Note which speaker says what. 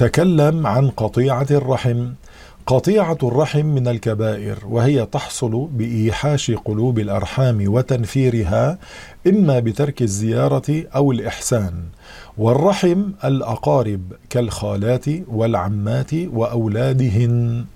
Speaker 1: تكلم عن قطيعة الرحم. قطيعة الرحم من الكبائر، وهي تحصل بإيحاش قلوب الأرحام وتنفيرها، إما بترك الزيارة أو الإحسان. والرحم الأقارب كالخالات والعمات وأولادهن.